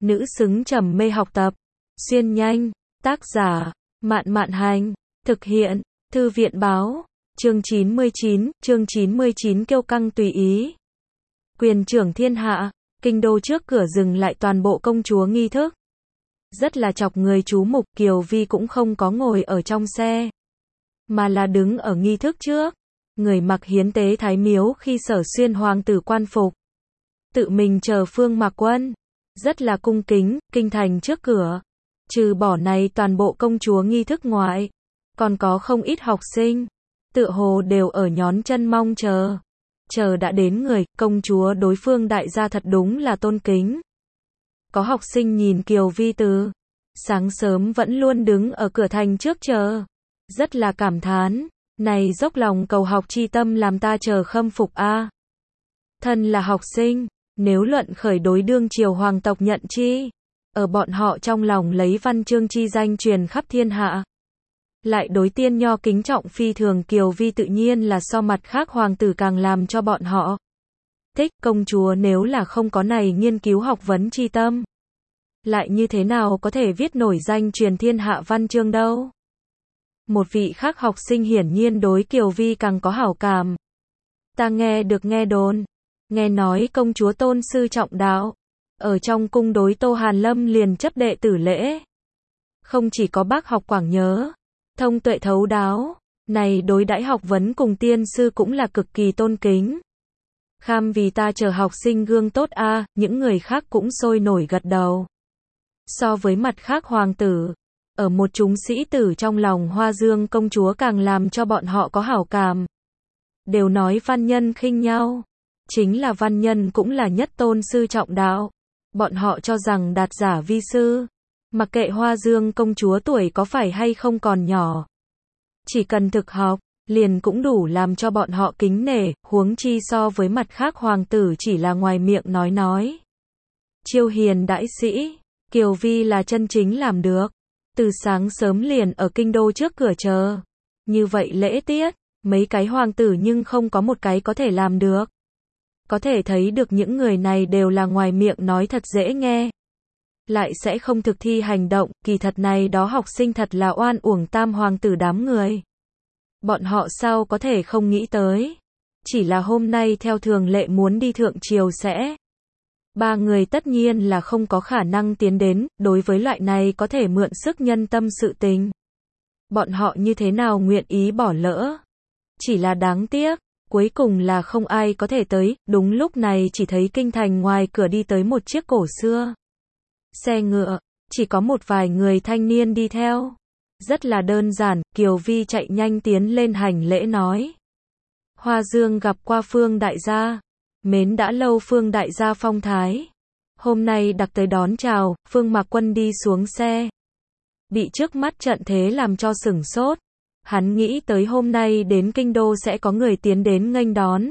nữ xứng trầm mê học tập. Xuyên nhanh, tác giả, Mạn Mạn Hành, thực hiện, Thư viện báo, chương 99 kiêu căng tùy ý. Quyền trưởng thiên hạ, kinh đô trước cửa dừng lại toàn bộ công chúa nghi thức. Rất là chọc người chú mục, Kiều Vi cũng không có ngồi ở trong xe, mà là đứng ở nghi thức trước. Người mặc hiến tế thái miếu khi Sở Xuyên hoàng tử quan phục, tự mình chờ Phương Mạc Quân, rất là cung kính, kinh thành trước cửa. Trừ bỏ này toàn bộ công chúa nghi thức ngoại, còn có không ít học sinh, tựa hồ đều ở nhón chân mong chờ. Chờ đã đến người, công chúa đối phương đại gia thật đúng là tôn kính. Có học sinh nhìn Kiều Vi từ sáng sớm vẫn luôn đứng ở cửa thành trước chờ, rất là cảm thán, này dốc lòng cầu học chi tâm làm ta chờ khâm phục a. Thân là học sinh, nếu luận khởi đối đương triều hoàng tộc nhận chi, ở bọn họ trong lòng lấy văn chương chi danh truyền khắp thiên hạ. Lại đối tiên nho kính trọng phi thường, Kiều Vi tự nhiên là so mặt khác hoàng tử càng làm cho bọn họ thích. Công chúa nếu là không có này nghiên cứu học vấn chi tâm, lại như thế nào có thể viết nổi danh truyền thiên hạ văn chương đâu. Một vị khác học sinh hiển nhiên đối Kiều Vi càng có hảo cảm. Ta nghe đồn, nghe nói công chúa tôn sư trọng đạo, ở trong cung đối Tô Hàn Lâm liền chấp đệ tử lễ. Không chỉ có bác học quảng nhớ, thông tuệ thấu đáo, này đối đãi học vấn cùng tiên sư cũng là cực kỳ tôn kính. Kham vì ta chờ học sinh gương tốt a, những người khác cũng sôi nổi gật đầu. So với mặt khác hoàng tử, ở một chúng sĩ tử trong lòng Hoa Dương công chúa càng làm cho bọn họ có hảo cảm. Đều nói văn nhân khinh nhau, chính là văn nhân cũng là nhất tôn sư trọng đạo. Bọn họ cho rằng đạt giả vi sư, mặc kệ Hoa Dương công chúa tuổi có phải hay không còn nhỏ, chỉ cần thực học, liền cũng đủ làm cho bọn họ kính nể, huống chi so với mặt khác hoàng tử chỉ là ngoài miệng nói. Chiêu hiền đãi sĩ, Kiều Vi là chân chính làm được. Từ sáng sớm liền ở kinh đô trước cửa chờ. Như vậy lễ tiết, mấy cái hoàng tử nhưng không có một cái có thể làm được. Có thể thấy được những người này đều là ngoài miệng nói thật dễ nghe, lại sẽ không thực thi hành động. Kỳ thật này đó học sinh thật là oan uổng tam hoàng tử đám người. Bọn họ sao có thể không nghĩ tới. Chỉ là hôm nay theo thường lệ muốn đi thượng triều sẽ. Ba người tất nhiên là không có khả năng tiến đến, đối với loại này có thể mượn sức nhân tâm sự tình. Bọn họ như thế nào nguyện ý bỏ lỡ. Chỉ là đáng tiếc, cuối cùng là không ai có thể tới. Đúng lúc này chỉ thấy kinh thành ngoài cửa đi tới một chiếc cổ xưa xe ngựa, chỉ có một vài người thanh niên đi theo. Rất là đơn giản, Kiều Vi chạy nhanh tiến lên hành lễ nói. Hoa Dương gặp qua Phương đại gia. Mến đã lâu Phương đại gia phong thái. Hôm nay đặc tới đón chào. Phương Mạc Quân đi xuống xe, bị trước mắt trận thế làm cho sửng sốt. Hắn nghĩ tới hôm nay đến kinh đô sẽ có người tiến đến nghênh đón,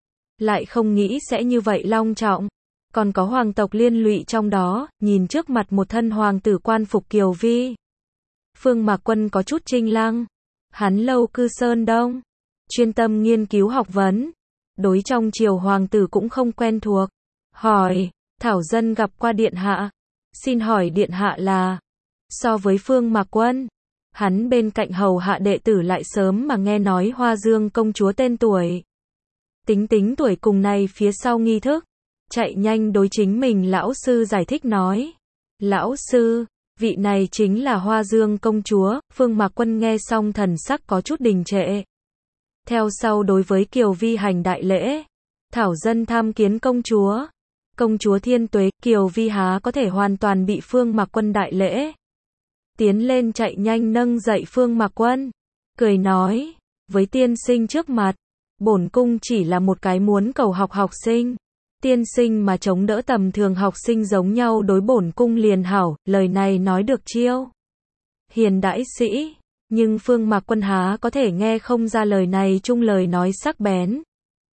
lại không nghĩ sẽ như vậy long trọng, còn có hoàng tộc liên lụy trong đó. Nhìn trước mặt một thân hoàng tử quan phục Kiều Vi, Phương Mạc Quân có chút chinh lăng. Hắn lâu cư Sơn Đông, chuyên tâm nghiên cứu học vấn, đối trong triều hoàng tử cũng không quen thuộc. Hỏi, thảo dân gặp qua điện hạ. Xin hỏi điện hạ là? So với Phương Mạc Quân, hắn bên cạnh hầu hạ đệ tử lại sớm mà nghe nói Hoa Dương công chúa tên tuổi. Tính tuổi cùng này phía sau nghi thức, chạy nhanh đối chính mình lão sư giải thích nói. Lão sư, vị này chính là Hoa Dương công chúa. Phương Mạc Quân nghe xong thần sắc có chút đình trệ. Theo sau đối với Kiều Vi hành đại lễ. Thảo dân tham kiến công chúa. Công chúa thiên tuế. Kiều Vi há có thể hoàn toàn bị Phương Mạc Quân đại lễ. Tiến lên chạy nhanh nâng dậy Phương Mạc Quân, cười nói, với tiên sinh trước mặt, bổn cung chỉ là một cái muốn cầu học học sinh. Tiên sinh mà chống đỡ tầm thường học sinh giống nhau đối bổn cung liền hảo. Lời này nói được chiêu hiền đãi sĩ, nhưng Phương Mạc Quân há có thể nghe không ra lời này chung lời nói sắc bén.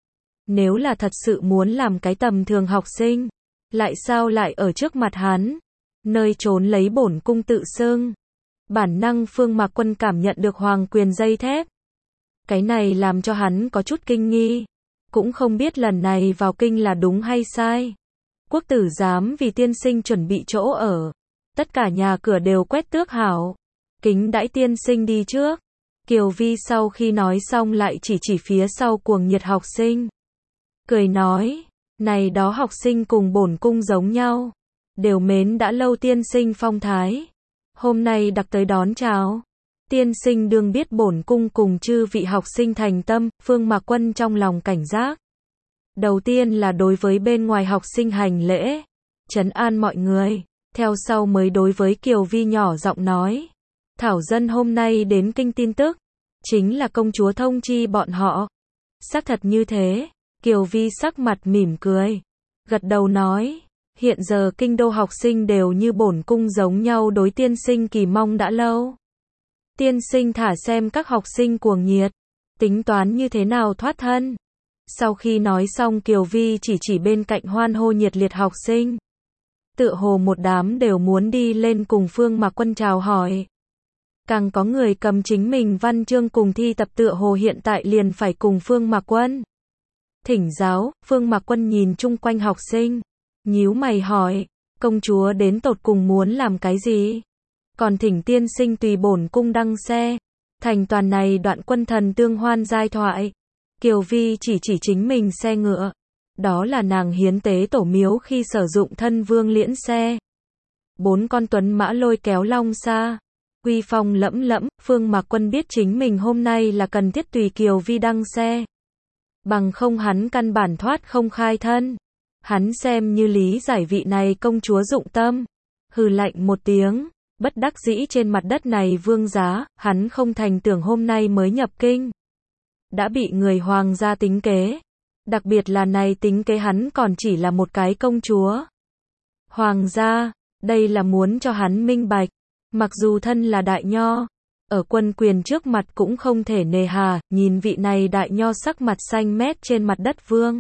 Nếu là thật sự muốn làm cái tầm thường học sinh, lại sao lại ở trước mặt hắn, nơi trốn lấy bổn cung tự xưng. Bản năng Phương Mạc Quân cảm nhận được hoàng quyền dây thép. Cái này làm cho hắn có chút kinh nghi, cũng không biết lần này vào kinh là đúng hay sai. Quốc tử giám vì tiên sinh chuẩn bị chỗ ở. Tất cả nhà cửa đều quét tước hảo. Kính đãi tiên sinh đi trước. Kiều Vi sau khi nói xong lại chỉ phía sau cuồng nhiệt học sinh. Cười nói, này đó học sinh cùng bổn cung giống nhau. Đều mến đã lâu tiên sinh phong thái. Hôm nay đặc tới đón chào. Tiên sinh đương biết bổn cung cùng chư vị học sinh thành tâm, Phương Mạc Quân trong lòng cảnh giác. Đầu tiên là đối với bên ngoài học sinh hành lễ, trấn an mọi người, theo sau mới đối với Kiều Vi nhỏ giọng nói. Thảo dân hôm nay đến kinh tin tức, chính là công chúa thông chi bọn họ. Xác thật như thế, Kiều Vi sắc mặt mỉm cười, gật đầu nói, hiện giờ kinh đô học sinh đều như bổn cung giống nhau đối tiên sinh kỳ mong đã lâu. Tiên sinh thả xem các học sinh cuồng nhiệt, tính toán như thế nào thoát thân. Sau khi nói xong Kiều Vi chỉ bên cạnh hoan hô nhiệt liệt học sinh. Tựa hồ một đám đều muốn đi lên cùng Phương Mạc Quân chào hỏi. Càng có người cầm chính mình văn chương cùng thi tập tựa hồ hiện tại liền phải cùng Phương Mạc Quân thỉnh giáo. Phương Mạc Quân nhìn chung quanh học sinh, nhíu mày hỏi, công chúa đến tột cùng muốn làm cái gì? Còn thỉnh tiên sinh tùy bổn cung đăng xe. Thành toàn này đoạn quân thần tương hoan giai thoại. Kiều Vi chỉ chính mình xe ngựa. Đó là nàng hiến tế tổ miếu khi sử dụng thân vương liễn xe. 4 con tuấn mã lôi kéo long xa. Uy phong lẫm lẫm, Phương Mạc Quân biết chính mình hôm nay là cần thiết tùy Kiều Vi đăng xe. Bằng không hắn căn bản thoát không khai thân. Hắn xem như lý giải vị này công chúa dụng tâm. Hừ lạnh một tiếng, bất đắc dĩ trên mặt đất này vương giá, hắn không thành tưởng hôm nay mới nhập kinh. Đã bị người hoàng gia tính kế. Đặc biệt là này tính kế hắn còn chỉ là một cái công chúa. Hoàng gia, đây là muốn cho hắn minh bạch. Mặc dù thân là đại nho, ở quân quyền trước mặt cũng không thể nề hà, nhìn vị này đại nho sắc mặt xanh mét trên mặt đất vương.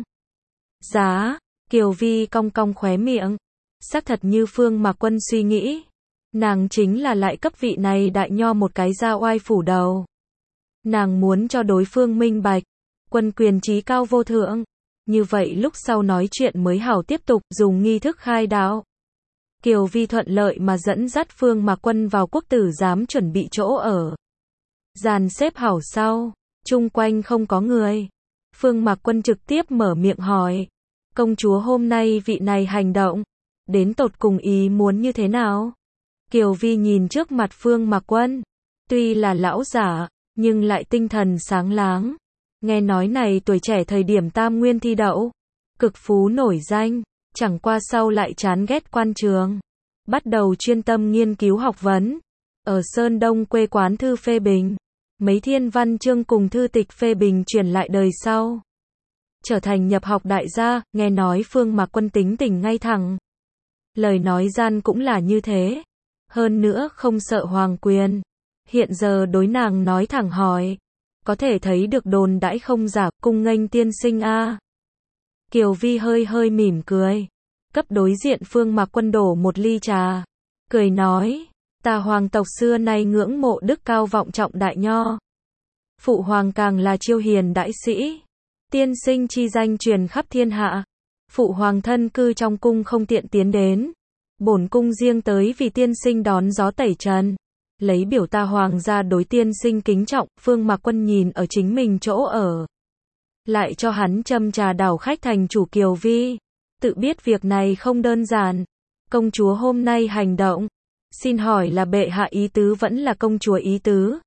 Giá, Kiều Vi cong cong khóe miệng. Xác thật như Phương Mạc Quân suy nghĩ. Nàng chính là lại cấp vị này đại nho một cái da oai phủ đầu. Nàng muốn cho đối phương minh bạch. Quân quyền trí cao vô thượng. Như vậy lúc sau nói chuyện mới hảo tiếp tục dùng nghi thức khai đạo. Kiều Vi thuận lợi mà dẫn dắt Phương Mạc Quân vào quốc tử giám chuẩn bị chỗ ở. Dàn xếp hảo sau, chung quanh không có người. Phương Mạc Quân trực tiếp mở miệng hỏi. Công chúa hôm nay vị này hành động, đến tột cùng ý muốn như thế nào? Kiều Vi nhìn trước mặt Phương Mạc Quân. Tuy là lão giả, nhưng lại tinh thần sáng láng. Nghe nói này tuổi trẻ thời điểm tam nguyên thi đậu. Cực phú nổi danh. Chẳng qua sau lại chán ghét quan trường. Bắt đầu chuyên tâm nghiên cứu học vấn. Ở Sơn Đông quê quán thư phê bình. Mấy thiên văn chương cùng thư tịch phê bình truyền lại đời sau. Trở thành nhập học đại gia, nghe nói Phương Mạc Quân tính tình ngay thẳng. Lời nói gian cũng là như thế. Hơn nữa không sợ hoàng quyền. Hiện giờ đối nàng nói thẳng hỏi. Có thể thấy được đồn đãi không giả, cung nghênh tiên sinh a. Kiều Vi hơi mỉm cười. Cấp đối diện Phương Mạc Quân đổ một ly trà. Cười nói, ta hoàng tộc xưa nay ngưỡng mộ đức cao vọng trọng đại nho. Phụ hoàng càng là chiêu hiền đại sĩ. Tiên sinh chi danh truyền khắp thiên hạ. Phụ hoàng thân cư trong cung không tiện tiến đến. Bổn cung riêng tới vì tiên sinh đón gió tẩy trần. Lấy biểu ta hoàng gia đối tiên sinh kính trọng. Phương Mạc Quân nhìn ở chính mình chỗ ở. Lại cho hắn châm trà đảo khách thành chủ Kiều Vi. Tự biết việc này không đơn giản. Công chúa hôm nay hành động. Xin hỏi là bệ hạ ý tứ vẫn là công chúa ý tứ?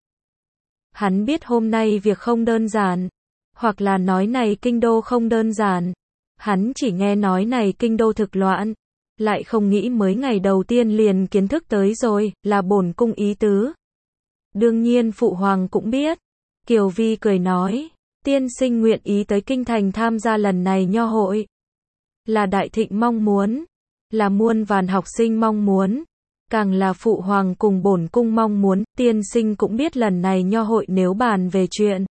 Hắn biết hôm nay việc không đơn giản. Hoặc là nói này kinh đô không đơn giản. Hắn chỉ nghe nói này kinh đô thực loạn. Lại không nghĩ mới ngày đầu tiên liền kiến thức tới rồi, là bổn cung ý tứ. Đương nhiên phụ hoàng cũng biết. Kiều Vi cười nói. Tiên sinh nguyện ý tới kinh thành tham gia lần này nho hội. Là đại thịnh mong muốn. Là muôn vàn học sinh mong muốn. Càng là phụ hoàng cùng bổn cung mong muốn. Tiên sinh cũng biết lần này nho hội nếu bàn về chuyện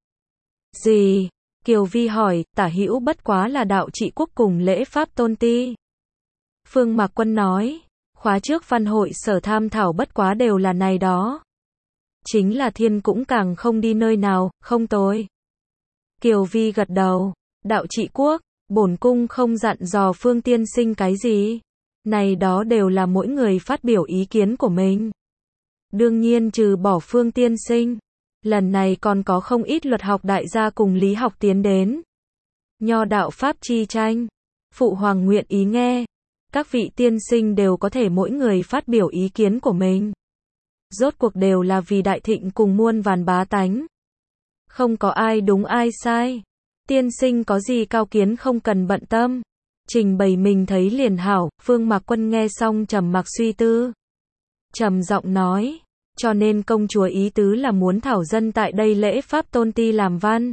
gì? Kiều Vi hỏi, tả hữu bất quá là đạo trị quốc cùng lễ pháp tôn ti. Phương Mạc Quân nói, khóa trước văn hội sở tham thảo bất quá đều là này đó. Chính là thiên cũng càng không đi nơi nào, không tồi. Kiều Vi gật đầu, đạo trị quốc, Bổn cung không dặn dò Phương tiên sinh cái gì. Này đó đều là mỗi người phát biểu ý kiến của mình. Đương nhiên trừ bỏ Phương tiên sinh, lần này còn có không ít luật học đại gia cùng lý học tiến đến. Nho đạo pháp chi tranh, phụ hoàng nguyện ý nghe. Các vị tiên sinh đều có thể mỗi người phát biểu ý kiến của mình. Rốt cuộc đều là vì đại thịnh cùng muôn vàn bá tánh. Không có ai đúng ai sai. Tiên sinh có gì cao kiến không cần bận tâm. Trình bày mình thấy liền hảo. Phương Mạc Quân nghe xong trầm mặc suy tư. Trầm giọng nói, cho nên công chúa ý tứ là muốn thảo dân tại đây lễ pháp tôn ti làm văn.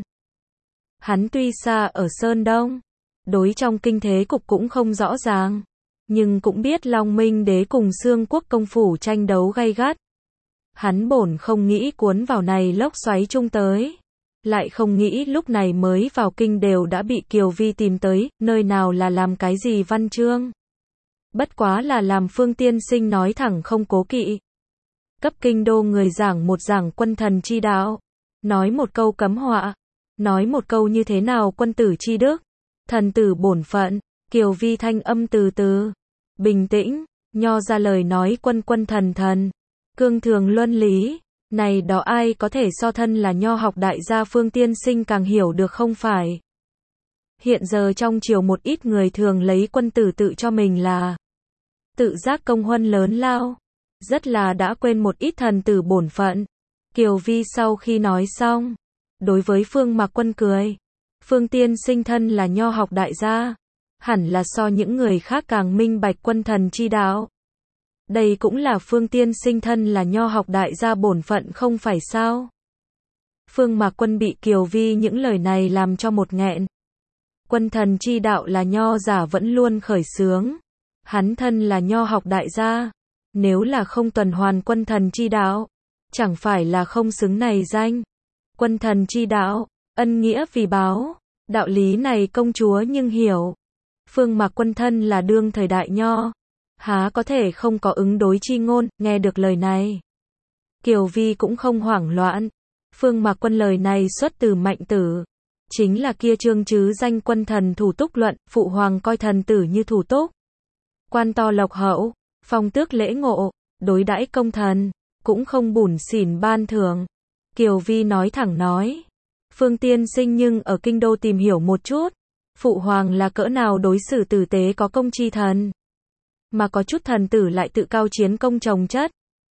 Hắn tuy xa ở Sơn Đông, đối trong kinh thế cục cũng không rõ ràng, nhưng cũng biết Long Minh đế cùng Xương quốc công phủ tranh đấu gay gắt. Hắn bổn không nghĩ cuốn vào này lốc xoáy chung tới, lại không nghĩ lúc này mới vào kinh đều đã bị Kiều Vi tìm tới, nơi nào là làm cái gì văn chương. Bất quá là làm Phương tiên sinh nói thẳng không cố kỵ. Cấp kinh đô người giảng một giảng quân thần chi đạo, nói một câu cấm họa, nói một câu như thế nào quân tử chi đức, thần tử bổn phận. Kiều Vi thanh âm từ từ, bình tĩnh, nho ra lời nói quân quân thần thần, cương thường luân lý, này đó ai có thể so thân là nho học đại gia Phương tiên sinh càng hiểu được không phải. Hiện giờ trong triều một ít người thường lấy quân tử tự cho mình là tự giác công huân lớn lao, rất là đã quên một ít thần tử bổn phận. Kiều Vi sau khi nói xong, đối với Phương Mạc Quân cười. Phương tiên sinh thân là nho học đại gia, hẳn là so những người khác càng minh bạch quân thần chi đạo. Đây cũng là Phương tiên sinh thân là nho học đại gia bổn phận không phải sao? Phương Mạc Quân bị Kiều Vi những lời này làm cho một nghẹn. Quân thần chi đạo là nho giả vẫn luôn khởi xướng. Hắn thân là nho học đại gia, nếu là không tuần hoàn quân thần chi đạo, chẳng phải là không xứng này danh. Quân thần chi đạo, ân nghĩa vì báo, đạo lý này công chúa nhưng hiểu. Phương Mạc Quân thân là đương thời đại nho, há có thể không có ứng đối chi ngôn. Nghe được lời này, Kiều Vi cũng không hoảng loạn. Phương Mạc Quân lời này xuất từ Mạnh Tử, chính là kia chương chứ danh quân thần thủ túc luận. Phụ hoàng coi thần tử như thủ túc, quan to lộc hậu, phong tước lễ ngộ, đối đãi công thần, cũng không bủn xỉn ban thưởng. Kiều Vi nói thẳng nói, Phương tiên sinh nhưng ở kinh đô tìm hiểu một chút, phụ hoàng là cỡ nào đối xử tử tế có công chi thần. Mà có chút thần tử lại tự cao chiến công chồng chất,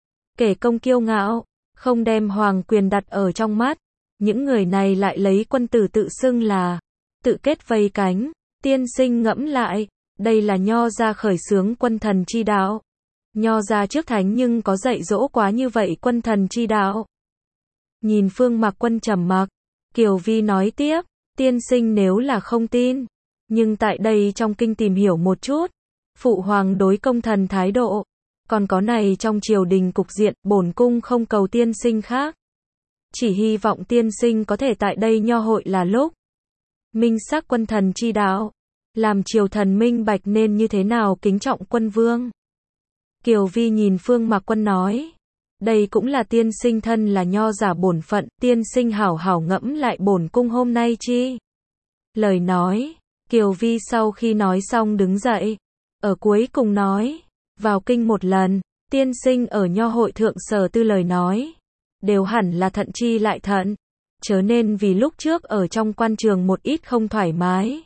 kể công kiêu ngạo, không đem hoàng quyền đặt ở trong mắt. Những người này lại lấy quân tử tự xưng là tự kết vây cánh. Tiên sinh ngẫm lại, đây là nho gia khởi xướng quân thần chi đạo. Nho gia trước thánh nhưng có dạy dỗ quá như vậy quân thần chi đạo. Nhìn Phương Mạc Quân trầm mặc, Kiều Vi nói tiếp, tiên sinh nếu là không tin, nhưng tại đây trong kinh tìm hiểu một chút, phụ hoàng đối công thần thái độ, còn có này trong triều đình cục diện, bổn cung không cầu tiên sinh khác. Chỉ hy vọng tiên sinh có thể tại đây nho hội là lúc minh xác quân thần chi đạo, làm triều thần minh bạch nên như thế nào kính trọng quân vương. Kiều Vi nhìn Phương Mạc Quân nói, đây cũng là tiên sinh thân là nho giả bổn phận. Tiên sinh hảo hảo ngẫm lại bổn cung hôm nay chi. Lời nói, Kiều Vi sau khi nói xong đứng dậy, ở cuối cùng nói, vào kinh một lần, tiên sinh ở nho hội thượng sở tư lời nói, đều hẳn là thận chi lại thận, chớ nên vì lúc trước ở trong quan trường một ít không thoải mái,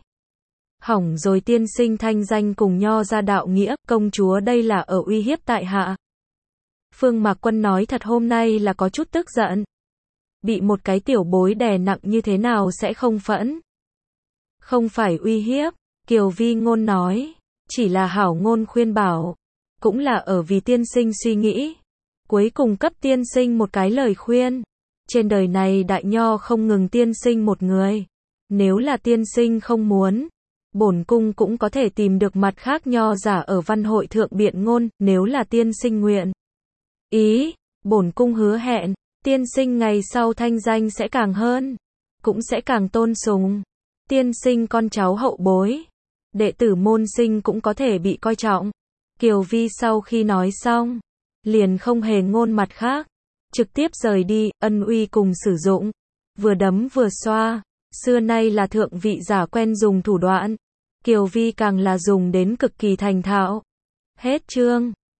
hỏng rồi tiên sinh thanh danh cùng nho gia đạo nghĩa. Công chúa đây là ở uy hiếp tại hạ. Phương Mạc Quân nói thật hôm nay là có chút tức giận. Bị một cái tiểu bối đè nặng như thế nào sẽ không phẫn. Không phải uy hiếp, Kiều Vi ngôn nói, chỉ là hảo ngôn khuyên bảo, cũng là ở vì tiên sinh suy nghĩ. Cuối cùng cấp tiên sinh một cái lời khuyên. Trên đời này đại nho không ngừng tiên sinh một người. Nếu là tiên sinh không muốn, bổn cung cũng có thể tìm được mặt khác nho giả ở văn hội thượng biện ngôn. Nếu là tiên sinh nguyện ý, bổn cung hứa hẹn, tiên sinh ngày sau thanh danh sẽ càng hơn, cũng sẽ càng tôn sùng. Tiên sinh con cháu hậu bối, đệ tử môn sinh cũng có thể bị coi trọng. Kiều Vi sau khi nói xong, liền không hề ngôn mặt khác, trực tiếp rời đi. Ân uy cùng sử dụng, vừa đấm vừa xoa, xưa nay là thượng vị giả quen dùng thủ đoạn. Kiều Vi càng là dùng đến cực kỳ thành thạo. Hết chương.